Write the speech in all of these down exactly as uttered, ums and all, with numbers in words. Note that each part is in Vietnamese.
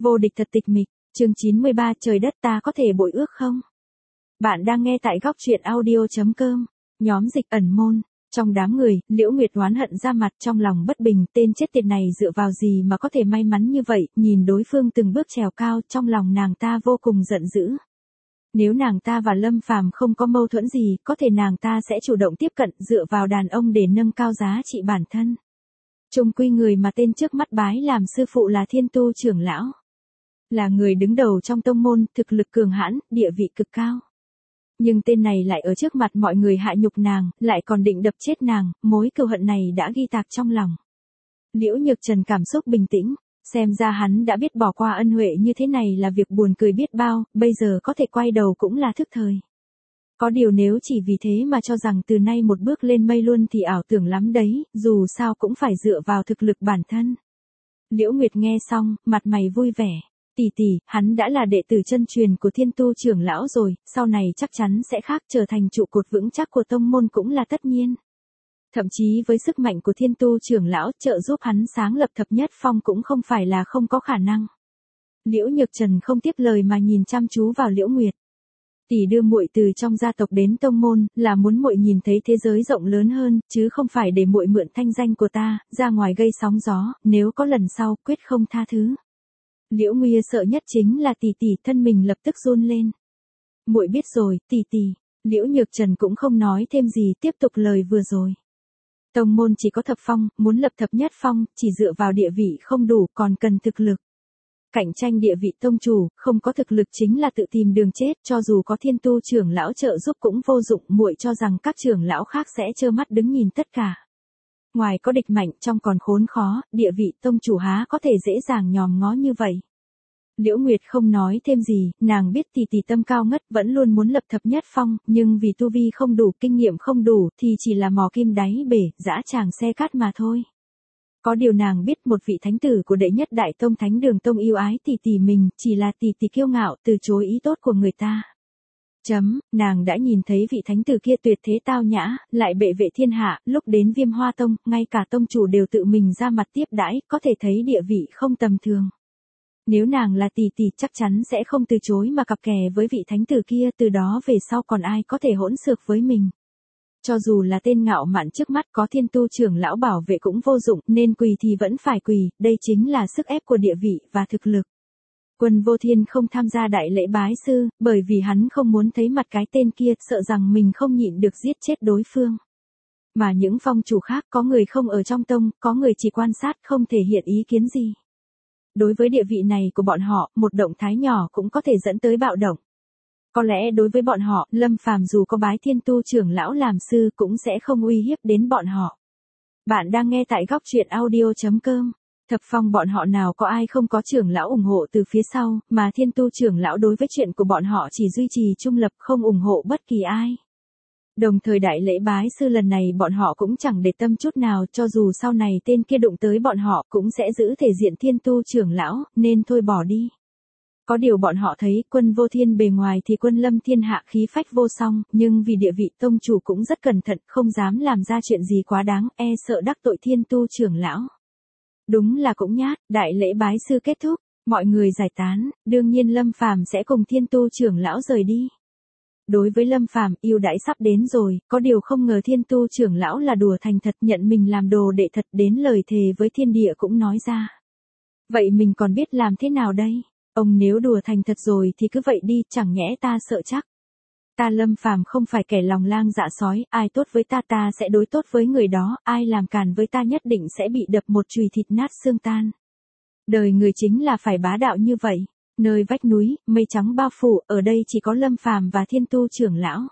Vô địch thật tịch mịch, chương chín mươi ba trời đất ta có thể bội ước không? Bạn đang nghe tại góc truyện audio.com, nhóm dịch ẩn môn. Trong đám người, Liễu Nguyệt oán hận ra mặt trong lòng bất bình, tên chết tiệt này dựa vào gì mà có thể may mắn như vậy, nhìn đối phương từng bước trèo cao trong lòng nàng ta vô cùng giận dữ. Nếu nàng ta và Lâm Phàm không có mâu thuẫn gì, có thể nàng ta sẽ chủ động tiếp cận dựa vào đàn ông để nâng cao giá trị bản thân. Chung quy người mà tên trước mắt bái làm sư phụ là Thiên Tu trưởng lão. Là người đứng đầu trong tông môn, thực lực cường hãn, địa vị cực cao. Nhưng tên này lại ở trước mặt mọi người hạ nhục nàng, lại còn định đập chết nàng, mối cừu hận này đã ghi tạc trong lòng. Liễu Nhược Trần cảm xúc bình tĩnh, xem ra hắn đã biết bỏ qua ân huệ như thế này là việc buồn cười biết bao, bây giờ có thể quay đầu cũng là thức thời. Có điều nếu chỉ vì thế mà cho rằng từ nay một bước lên mây luôn thì ảo tưởng lắm đấy, dù sao cũng phải dựa vào thực lực bản thân. Liễu Nguyệt nghe xong, mặt mày vui vẻ. Tỷ tỷ, hắn đã là đệ tử chân truyền của Thiên Tu trưởng lão rồi, sau này chắc chắn sẽ khác, trở thành trụ cột vững chắc của tông môn cũng là tất nhiên. Thậm chí với sức mạnh của Thiên Tu trưởng lão trợ giúp hắn sáng lập thập nhất phong cũng không phải là không có khả năng. Liễu Nhược Trần không tiếp lời mà nhìn chăm chú vào Liễu Nguyệt. Tỷ đưa muội từ trong gia tộc đến tông môn, là muốn muội nhìn thấy thế giới rộng lớn hơn, chứ không phải để muội mượn thanh danh của ta, ra ngoài gây sóng gió, nếu có lần sau, quyết không tha thứ. Liễu Nguy sợ nhất chính là tỷ tỷ, thân mình lập tức run lên. Muội biết rồi, tỷ tỷ. Liễu Nhược Trần cũng không nói thêm gì, tiếp tục lời vừa rồi. Tông môn chỉ có thập phong, muốn lập thập nhất phong, chỉ dựa vào địa vị không đủ, còn cần thực lực. Cạnh tranh địa vị tông chủ, không có thực lực chính là tự tìm đường chết, cho dù có Thiên Tu trưởng lão trợ giúp cũng vô dụng, muội cho rằng các trưởng lão khác sẽ trơ mắt đứng nhìn tất cả. Ngoài có địch mạnh, trong còn khốn khó, địa vị tông chủ há có thể dễ dàng nhòm ngó như vậy. Liễu Nguyệt không nói thêm gì, nàng biết tỷ tỷ tâm cao ngất vẫn luôn muốn lập thập nhất phong, nhưng vì tu vi không đủ, kinh nghiệm không đủ, thì chỉ là mò kim đáy bể, dã tràng xe cát mà thôi. Có điều nàng biết một vị thánh tử của đệ nhất đại tông Thánh Đường Tông yêu ái tỷ tỷ mình, chỉ là tỷ tỷ kiêu ngạo, từ chối ý tốt của người ta. Chấm, nàng đã nhìn thấy vị thánh tử kia tuyệt thế tao nhã, lại bệ vệ thiên hạ, lúc đến Viêm Hoa Tông, ngay cả tông chủ đều tự mình ra mặt tiếp đãi, có thể thấy địa vị không tầm thường. Nếu nàng là tỷ tỷ chắc chắn sẽ không từ chối mà cặp kè với vị thánh tử kia, từ đó về sau còn ai có thể hỗn xược với mình. Cho dù là tên ngạo mạn trước mắt có Thiên Tu trưởng lão bảo vệ cũng vô dụng, nên quỳ thì vẫn phải quỳ, đây chính là sức ép của địa vị và thực lực. Quân Vô Thiên không tham gia đại lễ bái sư, bởi vì hắn không muốn thấy mặt cái tên kia, sợ rằng mình không nhịn được giết chết đối phương. Mà những phong chủ khác có người không ở trong tông, có người chỉ quan sát không thể hiện ý kiến gì. Đối với địa vị này của bọn họ, một động thái nhỏ cũng có thể dẫn tới bạo động. Có lẽ đối với bọn họ, Lâm Phàm dù có bái Thiên Tu trưởng lão làm sư cũng sẽ không uy hiếp đến bọn họ. Bạn đang nghe tại góc truyện audio.com. Thập phong bọn họ nào có ai không có trưởng lão ủng hộ từ phía sau, mà Thiên Tu trưởng lão đối với chuyện của bọn họ chỉ duy trì trung lập, không ủng hộ bất kỳ ai. Đồng thời đại lễ bái sư lần này bọn họ cũng chẳng để tâm chút nào, cho dù sau này tên kia đụng tới bọn họ cũng sẽ giữ thể diện Thiên Tu trưởng lão, nên thôi bỏ đi. Có điều bọn họ thấy Quân Vô Thiên bề ngoài thì quân lâm thiên hạ khí phách vô song, nhưng vì địa vị tông chủ cũng rất cẩn thận, không dám làm ra chuyện gì quá đáng, e sợ đắc tội Thiên Tu trưởng lão. Đúng là cũng nhát, đại lễ bái sư kết thúc, mọi người giải tán, đương nhiên Lâm Phàm sẽ cùng Thiên Tu trưởng lão rời đi. Đối với Lâm Phàm, ưu đãi sắp đến rồi, có điều không ngờ Thiên Tu trưởng lão là đùa thành thật, nhận mình làm đồ đệ thật, đến lời thề với thiên địa cũng nói ra. Vậy mình còn biết làm thế nào đây? Ông nếu đùa thành thật rồi thì cứ vậy đi, chẳng nhẽ ta sợ chắc. Ta Lâm Phàm không phải kẻ lòng lang dạ sói, ai tốt với ta ta sẽ đối tốt với người đó, ai làm càn với ta nhất định sẽ bị đập một chùy thịt nát xương tan. Đời người chính là phải bá đạo như vậy. Nơi vách núi, mây trắng bao phủ, ở đây chỉ có Lâm Phàm và Thiên Tu trưởng lão.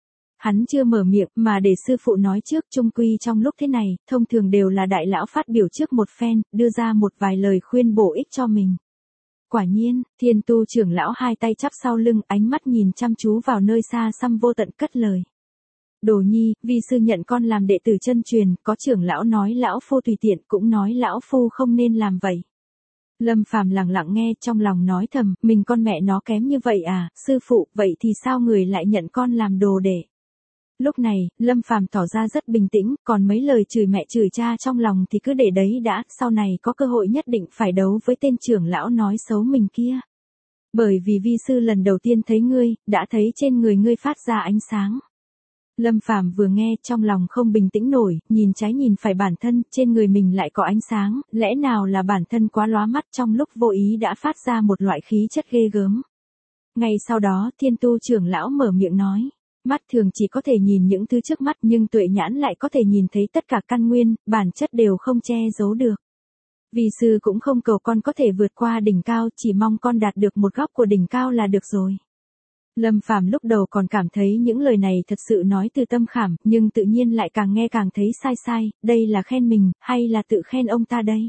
Hắn chưa mở miệng mà để sư phụ nói trước, chung quy trong lúc thế này, thông thường đều là đại lão phát biểu trước một phen, đưa ra một vài lời khuyên bổ ích cho mình. Quả nhiên, Thiên Tu trưởng lão hai tay chắp sau lưng, ánh mắt nhìn chăm chú vào nơi xa xăm vô tận cất lời. Đồ nhi, vi sư nhận con làm đệ tử chân truyền, có trưởng lão nói lão phu tùy tiện, cũng nói lão phu không nên làm vậy. Lâm Phàm lặng lặng nghe, trong lòng nói thầm, mình con mẹ nó kém như vậy à, sư phụ, vậy thì sao người lại nhận con làm đồ đệ? Lúc này, Lâm Phàm tỏ ra rất bình tĩnh, còn mấy lời chửi mẹ chửi cha trong lòng thì cứ để đấy đã, sau này có cơ hội nhất định phải đấu với tên trưởng lão nói xấu mình kia. Bởi vì vi sư lần đầu tiên thấy ngươi, đã thấy trên người ngươi phát ra ánh sáng. Lâm Phàm vừa nghe trong lòng không bình tĩnh nổi, nhìn trái nhìn phải bản thân, trên người mình lại có ánh sáng, lẽ nào là bản thân quá lóa mắt trong lúc vô ý đã phát ra một loại khí chất ghê gớm. Ngay sau đó Thiên Tu trưởng lão mở miệng nói. Mắt thường chỉ có thể nhìn những thứ trước mắt nhưng tuệ nhãn lại có thể nhìn thấy tất cả căn nguyên, bản chất đều không che giấu được. Vi sư cũng không cầu con có thể vượt qua đỉnh cao, chỉ mong con đạt được một góc của đỉnh cao là được rồi. Lâm Phàm lúc đầu còn cảm thấy những lời này thật sự nói từ tâm khảm, nhưng tự nhiên lại càng nghe càng thấy sai sai, đây là khen mình, hay là tự khen ông ta đây?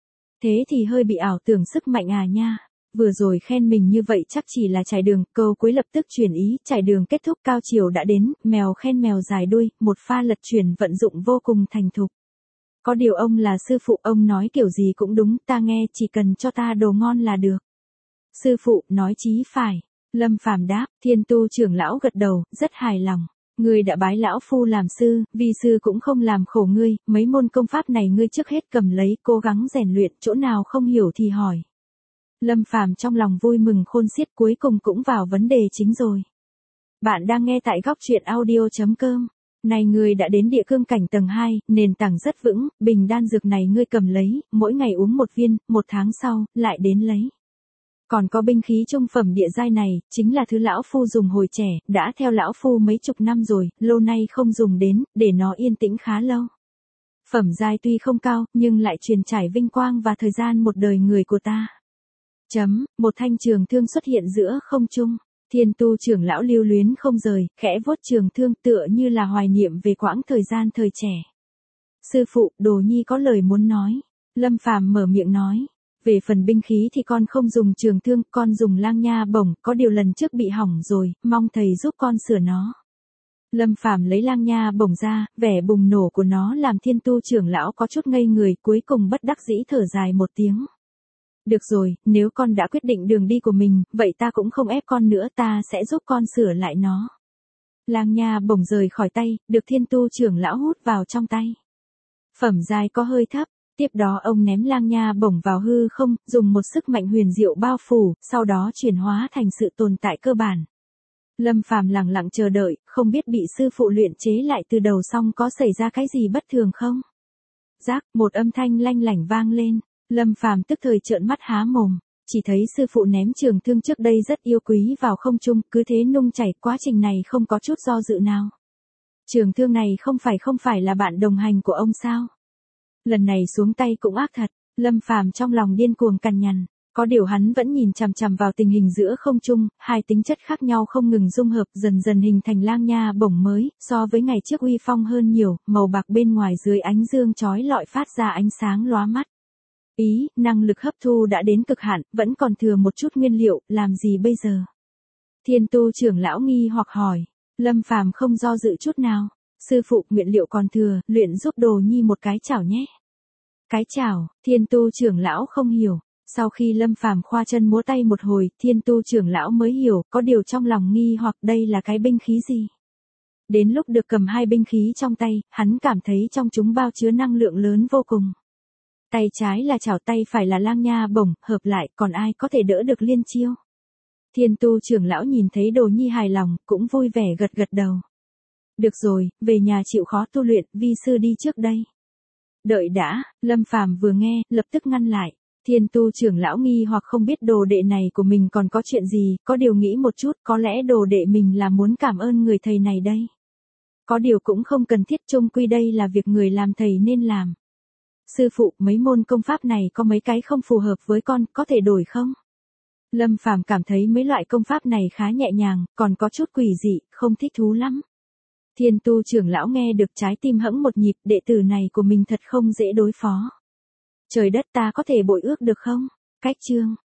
Thế thì hơi bị ảo tưởng sức mạnh à nha. Vừa rồi khen mình như vậy chắc chỉ là trải đường, câu cuối lập tức chuyển ý, trải đường kết thúc cao chiều đã đến, mèo khen mèo dài đuôi, một pha lật chuyển vận dụng vô cùng thành thục. Có điều ông là sư phụ, ông nói kiểu gì cũng đúng, ta nghe chỉ cần cho ta đồ ngon là được. Sư phụ, nói chí phải. Lâm Phàm đáp, Thiên Tu trưởng lão gật đầu, rất hài lòng. Ngươi đã bái lão phu làm sư, vi sư cũng không làm khổ ngươi, mấy môn công pháp này ngươi trước hết cầm lấy, cố gắng rèn luyện, chỗ nào không hiểu thì hỏi. Lâm Phàm trong lòng vui mừng khôn xiết, cuối cùng cũng vào vấn đề chính rồi. Bạn đang nghe tại góc truyện audio chấm com. Này ngươi đã đến địa cương cảnh tầng hai, nền tảng rất vững, bình đan dược này ngươi cầm lấy, mỗi ngày uống một viên, một tháng sau, lại đến lấy. Còn có binh khí trung phẩm địa giai này, chính là thứ lão phu dùng hồi trẻ, đã theo lão phu mấy chục năm rồi, lâu nay không dùng đến, để nó yên tĩnh khá lâu. Phẩm giai tuy không cao, nhưng lại truyền trải vinh quang và thời gian một đời người của ta. Chấm, một thanh trường thương xuất hiện giữa không trung. Thiên Tu trưởng lão lưu luyến không rời, khẽ vuốt trường thương tựa như là hoài niệm về quãng thời gian thời trẻ. Sư phụ, đồ nhi có lời muốn nói. Lâm Phàm mở miệng nói. Về phần binh khí thì con không dùng trường thương, con dùng lang nha bổng, có điều lần trước bị hỏng rồi, mong thầy giúp con sửa nó. Lâm Phàm lấy lang nha bổng ra, vẻ bùng nổ của nó làm Thiên Tu trưởng lão có chút ngây người, cuối cùng bất đắc dĩ thở dài một tiếng. Được rồi, nếu con đã quyết định đường đi của mình, vậy ta cũng không ép con nữa, ta sẽ giúp con sửa lại nó. Lang nha bổng rời khỏi tay, được Thiên Tu trưởng lão hút vào trong tay. Phẩm giai có hơi thấp, tiếp đó ông ném lang nha bổng vào hư không, dùng một sức mạnh huyền diệu bao phủ, sau đó chuyển hóa thành sự tồn tại cơ bản. Lâm Phàm lặng lặng chờ đợi, không biết bị sư phụ luyện chế lại từ đầu xong có xảy ra cái gì bất thường không? Rác, một âm thanh lanh lảnh vang lên. Lâm Phàm tức thời trợn mắt há mồm, chỉ thấy sư phụ ném trường thương trước đây rất yêu quý vào không trung, cứ thế nung chảy, quá trình này không có chút do dự nào. Trường thương này không phải không phải là bạn đồng hành của ông sao? Lần này xuống tay cũng ác thật, Lâm Phàm trong lòng điên cuồng cằn nhằn, có điều hắn vẫn nhìn chằm chằm vào tình hình giữa không trung, hai tính chất khác nhau không ngừng dung hợp, dần dần hình thành lang nha bổng mới, so với ngày trước uy phong hơn nhiều, màu bạc bên ngoài dưới ánh dương chói lọi phát ra ánh sáng lóa mắt. Ý, năng lực hấp thu đã đến cực hạn, vẫn còn thừa một chút nguyên liệu, làm gì bây giờ? Thiên Tu trưởng lão nghi hoặc hỏi. Lâm Phàm không do dự chút nào. Sư phụ, nguyên liệu còn thừa, luyện giúp đồ nhi một cái chảo nhé. Cái chảo, Thiên Tu trưởng lão không hiểu. Sau khi Lâm Phàm khoa chân múa tay một hồi, Thiên Tu trưởng lão mới hiểu, có điều trong lòng nghi hoặc đây là cái binh khí gì. Đến lúc được cầm hai binh khí trong tay, hắn cảm thấy trong chúng bao chứa năng lượng lớn vô cùng. Tay trái là chảo, tay phải là lang nha bổng, hợp lại, còn ai có thể đỡ được liên chiêu. Thiên Tu trưởng lão nhìn thấy đồ nhi hài lòng, cũng vui vẻ gật gật đầu. Được rồi, về nhà chịu khó tu luyện, vi sư đi trước đây. Đợi đã, Lâm Phàm vừa nghe, lập tức ngăn lại. Thiên Tu trưởng lão nghi hoặc không biết đồ đệ này của mình còn có chuyện gì, có điều nghĩ một chút, có lẽ đồ đệ mình là muốn cảm ơn người thầy này đây. Có điều cũng không cần thiết, chung quy đây là việc người làm thầy nên làm. Sư phụ, mấy môn công pháp này có mấy cái không phù hợp với con, có thể đổi không? Lâm Phàm cảm thấy mấy loại công pháp này khá nhẹ nhàng, còn có chút quỷ dị, không thích thú lắm. Thiên Tu trưởng lão nghe được trái tim hẫng một nhịp, đệ tử này của mình thật không dễ đối phó. Trời đất, ta có thể bội ước được không? Cách chương.